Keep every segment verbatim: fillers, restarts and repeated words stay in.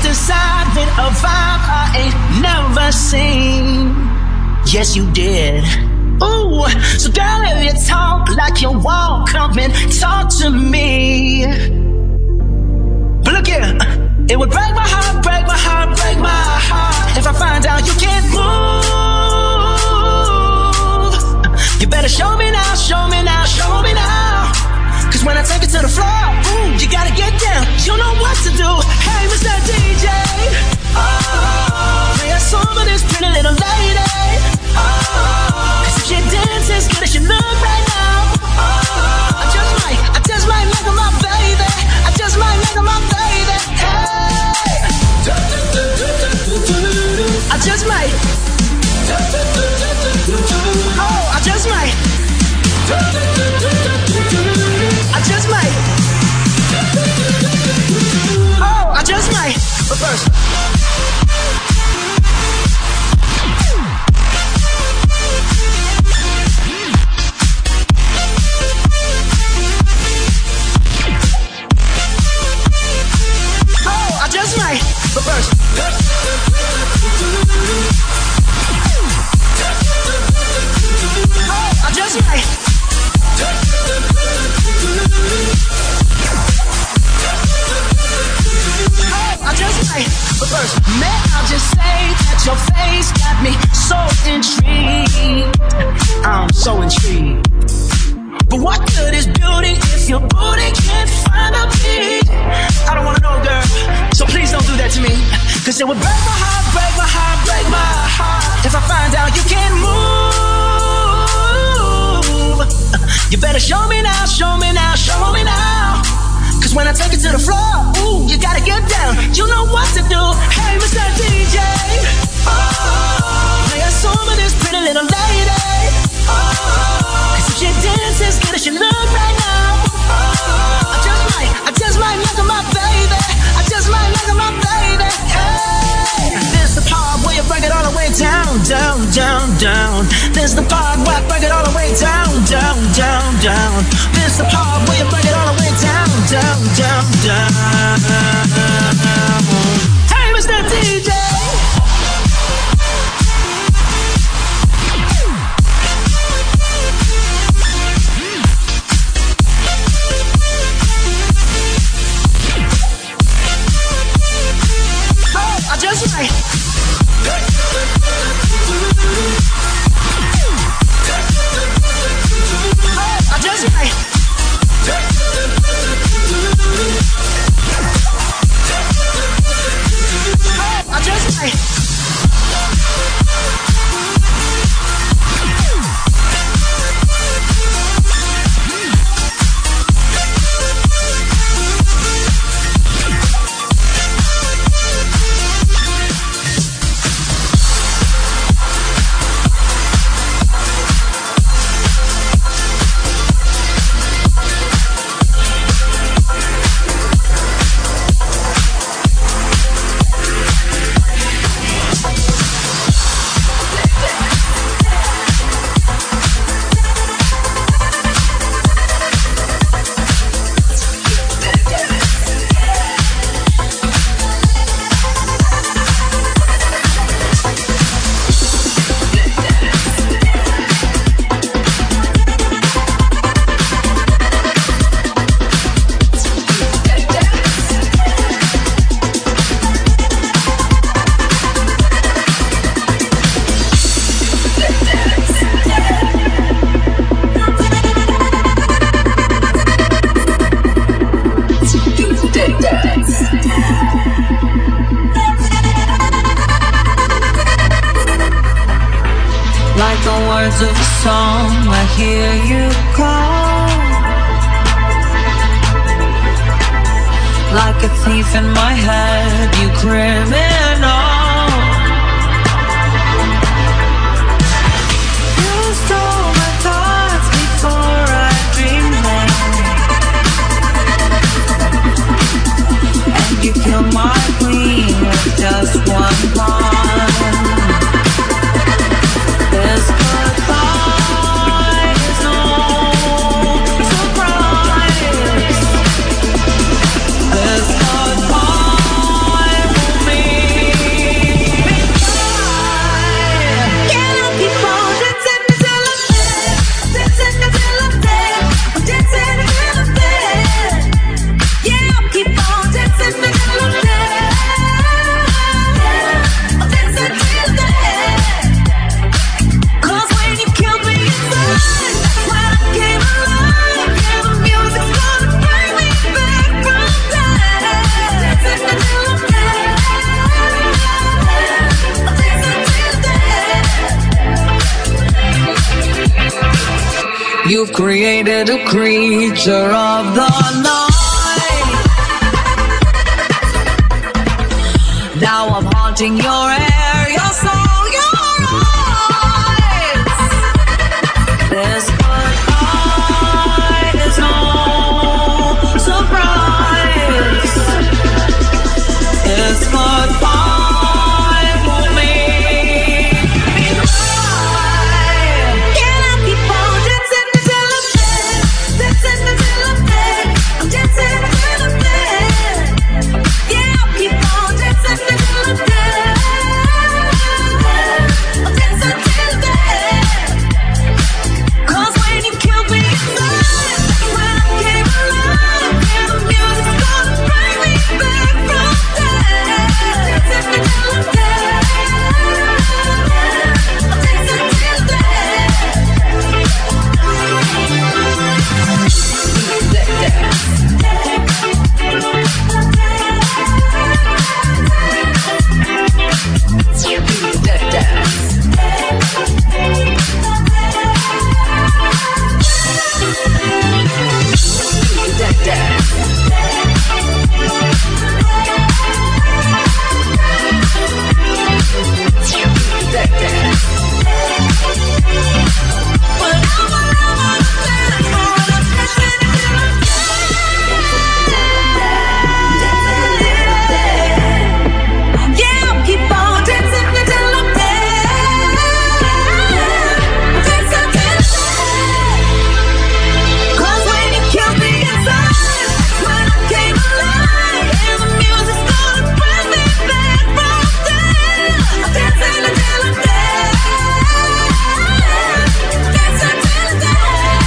inside with a vibe I ain't never seen. Yes, you did. Ooh, so girl, if you talk like you walk, come and talk to me. But look here, it would break my heart, break my heart, break my heart if I find out you can't move. You better show me now, show me now, show me now. Cause when I take it to the floor, ooh, you gotta get down. You know what to do. Hey, Mister D J, oh, play a song for this pretty little lady. Oh, cause if she dances as good as she look right now, oh, I just might, I just might make her my baby. I just might make her my baby. Hey, I just might. Oh, I just might. I just might. Oh, I just might. But first, oh, I just might. But first, oh, I just might. I just might, but first, may I just say that your face got me so intrigued. I'm so intrigued. But what good is beauty if your booty can't find a beat? I don't wanna know, girl, so please don't do that to me. Cause it would break my heart, break my heart, break my heart if I find out you can't move. You better show me now, show me now, show me now. Cause when I take it to the floor, ooh, you gotta get down. You know what to do. Hey, Mister D J, oh, play a song for this pretty little lady. Oh, cause if she dances as good as she look right now, oh, I just might, I just might make her my baby. I just might make her my baby. Hey, this the part where you break it all the way down, down, down, down. This the part where I break it all the way down, down, down, down. This the part where you break it all the way down, down, down, down. Hey, Mister D J. Oh, I just might. Oh, I just might. I just might. Like the words of a song, I hear you call. Like a thief in my head, you criminal. You stole my thoughts before I dreamed them, and you killed my queen with just one pawn. This goodbye is no surprise. This goodbye will You've created a creature of the night. Now I'm haunting your air, your soul, your eyes. This goodbye is no surprise. This goodbye will make me cry. Can I keep on dancing until I'm dead? Dancing until I'm dead. I'm dancing until I'm dead. Yeah, I'll keep on dancing until I'm dead. I'll dance until I'm dead. 'Cause when you killed me inside, when I came alive, and the music's gonna bring me back from dead. Dancing until I'm dead. I'll dance until I'm dead. Yeah, I'll keep on dancing until I'm dead. Dance until I'm dead. 'Cause when you killed me inside, when I came alive, and the music's gonna bring me back from dead. I'm dancing until I'm dead. Dance until I'm dead.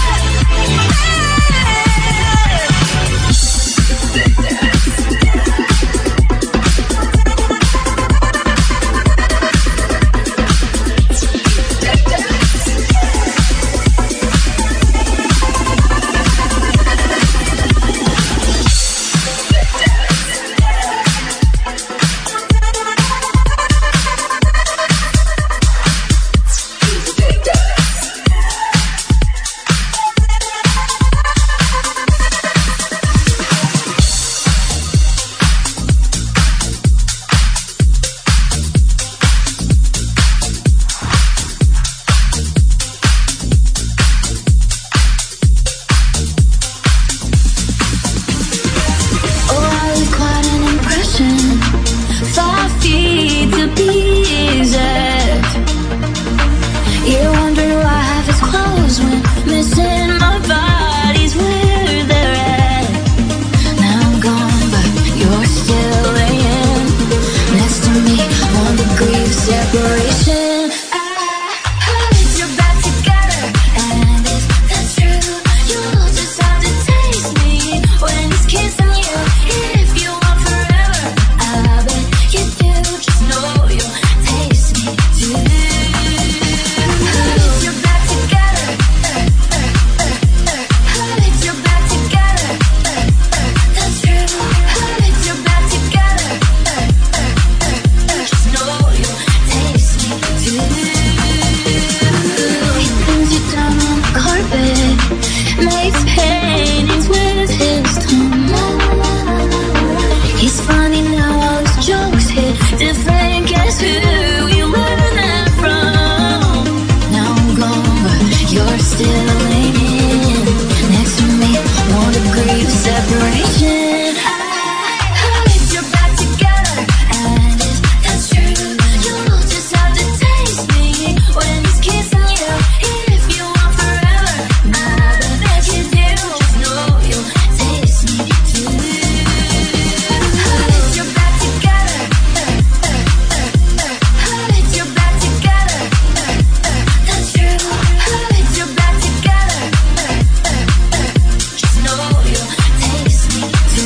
Oh, I was quite an impression. Five feet to be exact. You're wondering why half his clothes went missing. My body's where they're at. Now I'm gone, but you're still laying next to me. One degree of separation. I heard you're back together, and if that's true, you'll just have to taste me when he's kissing you. If you want forever, I bet you do. Just know you'll taste me too. Heard you're back together, uh, uh, uh, uh. Heard you're back together, uh, uh, that's true. Heard you're back together, uh, uh, uh, uh. Just know you'll taste me too. He pins you down on the carpet, makes paintings with his tongue. He's funny now, all his jokes hit different. Guess who you learned that from? Now I'm gone, but you're still laying next to me. One degree of separation. I heard you're back together, and if that's true, you'll just have to taste me when he's kissing you. If you want forever, I bet you do. Just know you'll taste me too. Heard you're back together, uh, uh, uh, uh. Heard you're back together, uh, uh, that's true. Heard you're back together, uh, uh, uh. Just know you'll taste me too.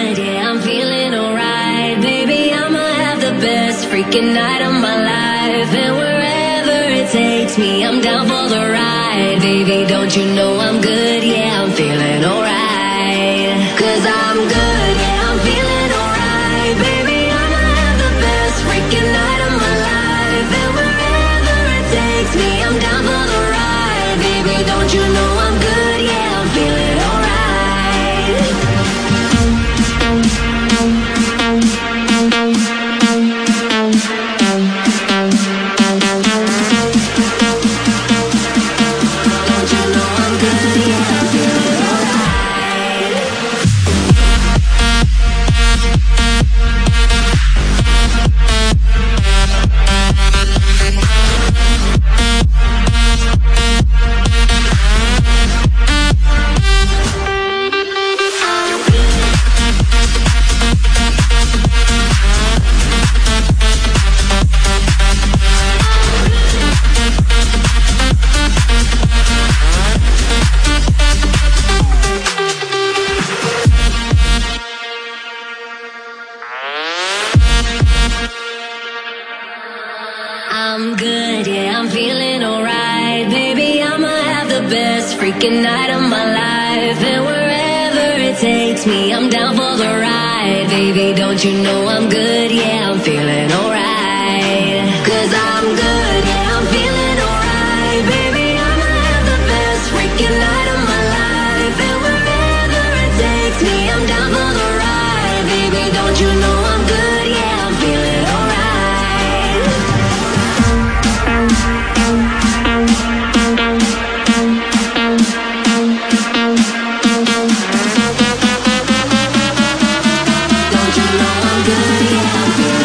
good, yeah, I'm feeling alright. Baby, I'ma have the best freaking night of my life. And wherever it takes me, I'm down for the ride. Baby, don't you know I'm good, yeah, I'm feeling alright. Cause I'm good, yeah, I'm feeling alright. Baby, I'ma have the best freaking night of my life. And wherever it takes me, I'm down for the ride. Baby, don't you know I'm good, yeah, I'm feeling alright. I'm good, yeah, I'm feeling alright. Baby, I'ma have the best freaking night of my life. And wherever it takes me, I'm down for the ride. Baby, don't you know I'm good, yeah, I'm feeling alright. Cause I'm good, yeah, I'm feeling alright. Baby, I'ma have the best freaking night of my life. And wherever it takes me, I'm down for the ride. Baby, don't you know I'm good, yeah, I'm feeling alright. Don't you know I'm good, yeah, I'm feeling